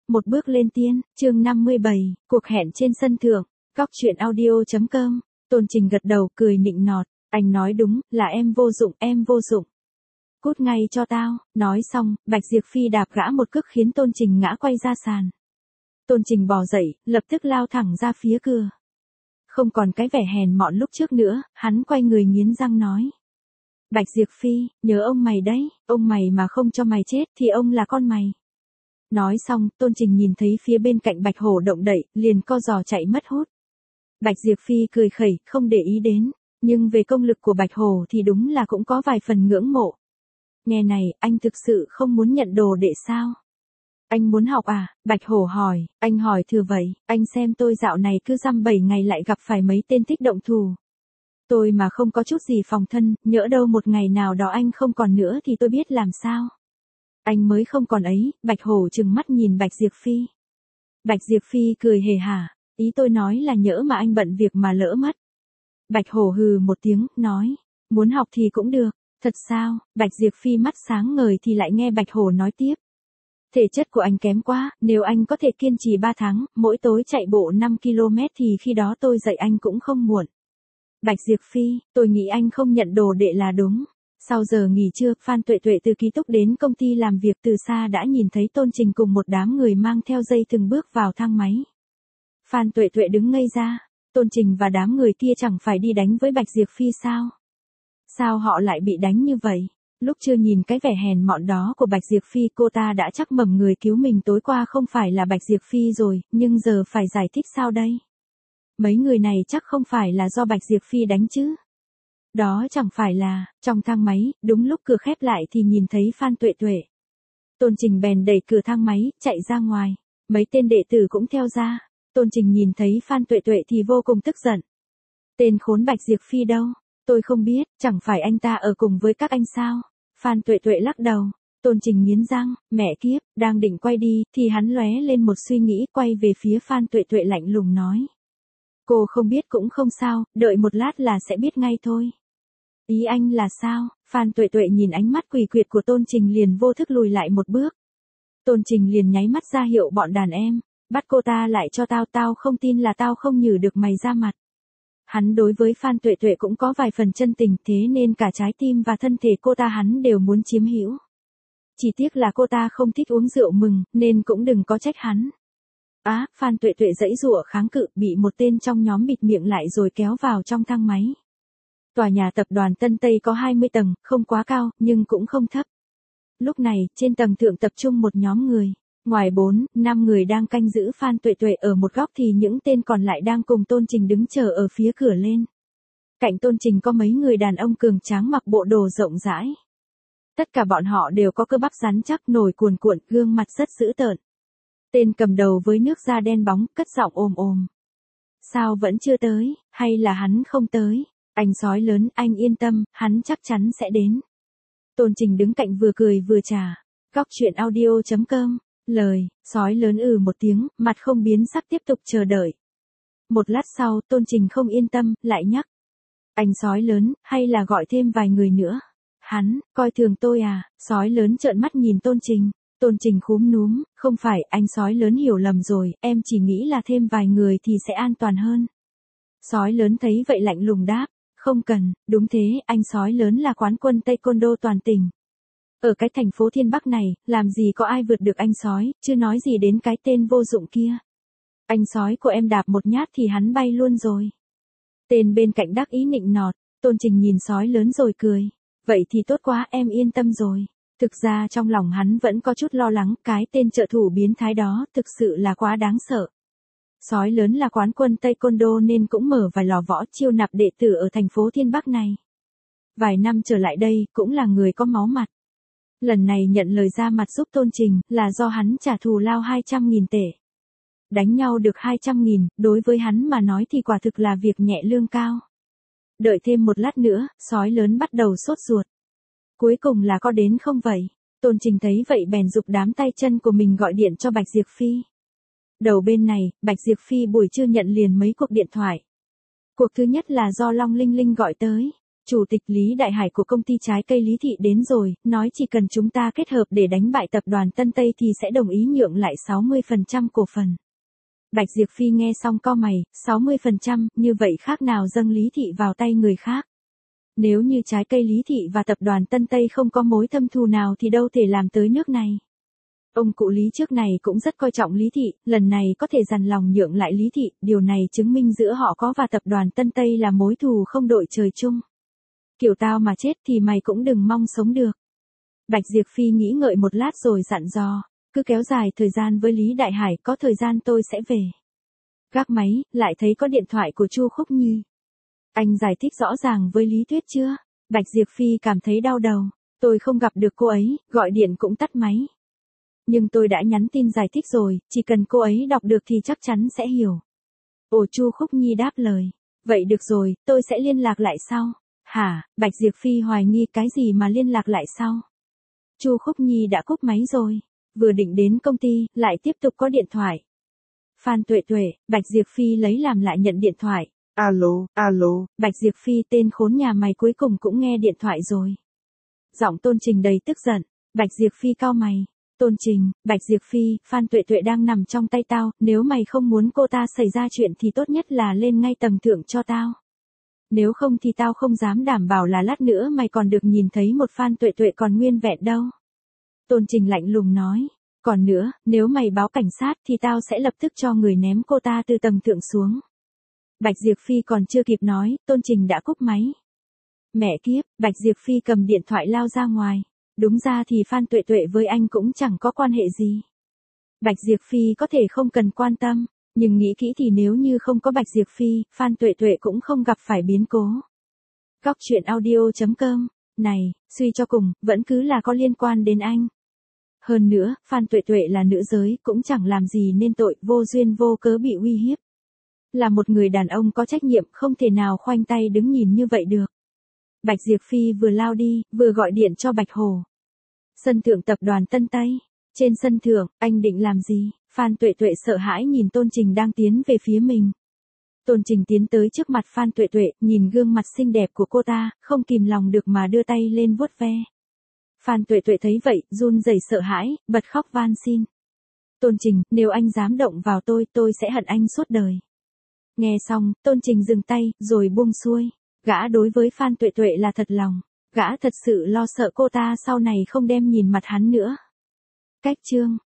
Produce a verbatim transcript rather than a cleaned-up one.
Một bước lên tiên, chương năm mươi bảy, cuộc hẹn trên sân thượng, góc truyện audio.com, Tôn Trình gật đầu cười nịnh nọt, anh nói đúng, là em vô dụng, em vô dụng. Cút ngay cho tao, nói xong, Bạch Diệp Phi đạp gã một cước khiến Tôn Trình ngã quay ra sàn. Tôn Trình bò dậy, lập tức lao thẳng ra phía cửa. Không còn cái vẻ hèn mọn lúc trước nữa, hắn quay người nghiến răng nói. Bạch Diệp Phi, nhớ ông mày đấy, ông mày mà không cho mày chết thì ông là con mày. Nói xong, Tôn Trình nhìn thấy phía bên cạnh Bạch Hổ động đậy, liền co giò chạy mất hút. Bạch Diệp Phi cười khẩy, không để ý đến, nhưng về công lực của Bạch Hổ thì đúng là cũng có vài phần ngưỡng mộ. Nghe này, anh thực sự không muốn nhận đồ đệ sao? Anh muốn học à? Bạch Hổ hỏi, anh hỏi thừa vậy, anh xem tôi dạo này cứ dăm bảy ngày lại gặp phải mấy tên thích động thủ. Tôi mà không có chút gì phòng thân, nhỡ đâu một ngày nào đó anh không còn nữa thì tôi biết làm sao. Anh mới không còn ấy, Bạch Hổ trừng mắt nhìn Bạch Diệp Phi. Bạch Diệp Phi cười hề hả, ý tôi nói là nhỡ mà anh bận việc mà lỡ mất. Bạch Hổ hừ một tiếng, nói, muốn học thì cũng được, thật sao? Bạch Diệp Phi mắt sáng ngời thì lại nghe Bạch Hổ nói tiếp. Thể chất của anh kém quá, nếu anh có thể kiên trì ba tháng, mỗi tối chạy bộ năm ki lô mét thì khi đó tôi dạy anh cũng không muộn. Bạch Diệp Phi, tôi nghĩ anh không nhận đồ đệ là đúng. Sau giờ nghỉ trưa, Phan Tuệ Tuệ từ ký túc đến công ty làm việc từ xa đã nhìn thấy Tôn Trình cùng một đám người mang theo dây từng bước vào thang máy. Phan Tuệ Tuệ đứng ngây ra, Tôn Trình và đám người kia chẳng phải đi đánh với Bạch Diệp Phi sao? Sao họ lại bị đánh như vậy? Lúc chưa nhìn cái vẻ hèn mọn đó của Bạch Diệp Phi cô ta đã chắc mầm người cứu mình tối qua không phải là Bạch Diệp Phi rồi, nhưng giờ phải giải thích sao đây? Mấy người này chắc không phải là do Bạch Diệp Phi đánh chứ? Đó chẳng phải là, trong thang máy, đúng lúc cửa khép lại thì nhìn thấy Phan Tuệ Tuệ. Tôn Trình bèn đẩy cửa thang máy, chạy ra ngoài. Mấy tên đệ tử cũng theo ra. Tôn Trình nhìn thấy Phan Tuệ Tuệ thì vô cùng tức giận. Tên khốn Bạch Diệp Phi đâu? Tôi không biết, chẳng phải anh ta ở cùng với các anh sao? Phan Tuệ Tuệ lắc đầu. Tôn Trình nghiến răng, mẹ kiếp, đang định quay đi, thì hắn lóe lên một suy nghĩ quay về phía Phan Tuệ Tuệ lạnh lùng nói. Cô không biết cũng không sao, đợi một lát là sẽ biết ngay thôi. Ý anh là sao? Phan Tuệ Tuệ nhìn ánh mắt quỷ quyệt của Tôn Trình liền vô thức lùi lại một bước. Tôn Trình liền nháy mắt ra hiệu bọn đàn em, bắt cô ta lại cho tao, tao không tin là tao không nhử được mày ra mặt. Hắn đối với Phan Tuệ Tuệ cũng có vài phần chân tình, thế nên cả trái tim và thân thể cô ta hắn đều muốn chiếm hữu. Chỉ tiếc là cô ta không thích uống rượu mừng, nên cũng đừng có trách hắn. Á, à, Phan Tuệ Tuệ giãy giụa kháng cự, bị một tên trong nhóm bịt miệng lại rồi kéo vào trong thang máy. Tòa nhà tập đoàn Tân Tây có hai mươi tầng, không quá cao, nhưng cũng không thấp. Lúc này, trên tầng thượng tập trung một nhóm người. Ngoài bốn, năm người đang canh giữ Phan Tuệ Tuệ ở một góc thì những tên còn lại đang cùng Tôn Trình đứng chờ ở phía cửa lên. Cạnh Tôn Trình có mấy người đàn ông cường tráng mặc bộ đồ rộng rãi. Tất cả bọn họ đều có cơ bắp rắn chắc, nổi cuồn cuộn, gương mặt rất dữ tợn. Tên cầm đầu với nước da đen bóng, cất giọng ồm ồm. Sao vẫn chưa tới, hay là hắn không tới? Anh sói lớn, anh yên tâm, hắn chắc chắn sẽ đến. Tôn Trình đứng cạnh vừa cười vừa trả. Góc truyện audio.com, lời, sói lớn ừ một tiếng, mặt không biến sắc tiếp tục chờ đợi. Một lát sau, Tôn Trình không yên tâm, lại nhắc. Anh sói lớn, hay là gọi thêm vài người nữa? Hắn, coi thường tôi à? Sói lớn trợn mắt nhìn Tôn Trình. Tôn Trình khúm núm, không phải, anh sói lớn hiểu lầm rồi, em chỉ nghĩ là thêm vài người thì sẽ an toàn hơn. Sói lớn thấy vậy lạnh lùng đáp. Không cần, đúng thế, anh sói lớn là quán quân taekwondo toàn tỉnh. Ở cái thành phố Thiên Bắc này, làm gì có ai vượt được anh sói, chứ nói gì đến cái tên vô dụng kia. Anh sói của em đạp một nhát thì hắn bay luôn rồi. Tên bên cạnh đắc ý nịnh nọt, Tôn Trình nhìn sói lớn rồi cười. Vậy thì tốt quá, em yên tâm rồi. Thực ra trong lòng hắn vẫn có chút lo lắng, cái tên trợ thủ biến thái đó thực sự là quá đáng sợ. Sói lớn là quán quân taekwondo nên cũng mở vài lò võ chiêu nạp đệ tử ở thành phố Thiên Bắc này. Vài năm trở lại đây, cũng là người có máu mặt. Lần này nhận lời ra mặt giúp Tôn Trình, là do hắn trả thù lao hai trăm nghìn tệ. Đánh nhau được hai trăm nghìn, đối với hắn mà nói thì quả thực là việc nhẹ lương cao. Đợi thêm một lát nữa, sói lớn bắt đầu sốt ruột. Cuối cùng là có đến không vậy? Tôn Trình thấy vậy bèn giục đám tay chân của mình gọi điện cho Bạch Diệp Phi. Đầu bên này, Bạch Diệp Phi buổi trưa nhận liền mấy cuộc điện thoại. Cuộc thứ nhất là do Long Linh Linh gọi tới. Chủ tịch Lý Đại Hải của công ty trái cây Lý Thị đến rồi, nói chỉ cần chúng ta kết hợp để đánh bại tập đoàn Tân Tây thì sẽ đồng ý nhượng lại sáu mươi phần trăm cổ phần. Bạch Diệp Phi nghe xong cau mày, sáu mươi phần trăm, như vậy khác nào dâng Lý Thị vào tay người khác. Nếu như trái cây Lý Thị và tập đoàn Tân Tây không có mối thâm thù nào thì đâu thể làm tới nước này. Ông cụ Lý trước này cũng rất coi trọng Lý Thị, lần này có thể dằn lòng nhượng lại Lý Thị, điều này chứng minh giữa họ có và tập đoàn Tân Tây là mối thù không đội trời chung. Kiểu tao mà chết thì mày cũng đừng mong sống được. Bạch Diệp Phi nghĩ ngợi một lát rồi dặn dò, cứ kéo dài thời gian với Lý Đại Hải, có thời gian tôi sẽ về. Gác máy, lại thấy có điện thoại của Chu Khúc Nhi. Anh giải thích rõ ràng với Lý Tuyết chưa? Bạch Diệp Phi cảm thấy đau đầu, tôi không gặp được cô ấy, gọi điện cũng tắt máy. Nhưng tôi đã nhắn tin giải thích rồi, chỉ cần cô ấy đọc được thì chắc chắn sẽ hiểu. Ồ, Chu Khúc Nhi đáp lời. Vậy được rồi, tôi sẽ liên lạc lại sau. Hả? Bạch Diệp Phi hoài nghi cái gì mà liên lạc lại sau? Chu Khúc Nhi đã cúp máy rồi. Vừa định đến công ty, lại tiếp tục có điện thoại. Phan Tuệ Tuệ, Bạch Diệp Phi lấy làm lại nhận điện thoại. Alo, alo, Bạch Diệp Phi tên khốn nhà mày cuối cùng cũng nghe điện thoại rồi. Giọng Tôn Trình đầy tức giận. Bạch Diệp Phi cau mày. Tôn Trình, Bạch Diệp Phi, Phan Tuệ Tuệ đang nằm trong tay tao, nếu mày không muốn cô ta xảy ra chuyện thì tốt nhất là lên ngay tầng thượng cho tao. Nếu không thì tao không dám đảm bảo là lát nữa mày còn được nhìn thấy một Phan Tuệ Tuệ còn nguyên vẹn đâu. Tôn Trình lạnh lùng nói, còn nữa, nếu mày báo cảnh sát thì tao sẽ lập tức cho người ném cô ta từ tầng thượng xuống. Bạch Diệp Phi còn chưa kịp nói, Tôn Trình đã cúp máy. Mẹ kiếp, Bạch Diệp Phi cầm điện thoại lao ra ngoài. Đúng ra thì Phan Tuệ Tuệ với anh cũng chẳng có quan hệ gì. Bạch Diệp Phi có thể không cần quan tâm, nhưng nghĩ kỹ thì nếu như không có Bạch Diệp Phi, Phan Tuệ Tuệ cũng không gặp phải biến cố. Góc truyện audio chấm com, này, suy cho cùng, vẫn cứ là có liên quan đến anh. Hơn nữa, Phan Tuệ Tuệ là nữ giới, cũng chẳng làm gì nên tội, vô duyên vô cớ bị uy hiếp. Là một người đàn ông có trách nhiệm, không thể nào khoanh tay đứng nhìn như vậy được. Bạch Diệp Phi vừa lao đi, vừa gọi điện cho Bạch Hồ. Sân thượng tập đoàn Tân Tây. Trên sân thượng, anh định làm gì? Phan Tuệ Tuệ sợ hãi nhìn Tôn Trình đang tiến về phía mình. Tôn Trình tiến tới trước mặt Phan Tuệ Tuệ, nhìn gương mặt xinh đẹp của cô ta, không kìm lòng được mà đưa tay lên vuốt ve. Phan Tuệ Tuệ thấy vậy, run rẩy sợ hãi, bật khóc van xin. Tôn Trình, nếu anh dám động vào tôi, tôi sẽ hận anh suốt đời. Nghe xong, Tôn Trình dừng tay, rồi buông xuôi. Gã đối với Phan Tuệ Tuệ là thật lòng. Gã thật sự lo sợ cô ta sau này không đem nhìn mặt hắn nữa. Cách chương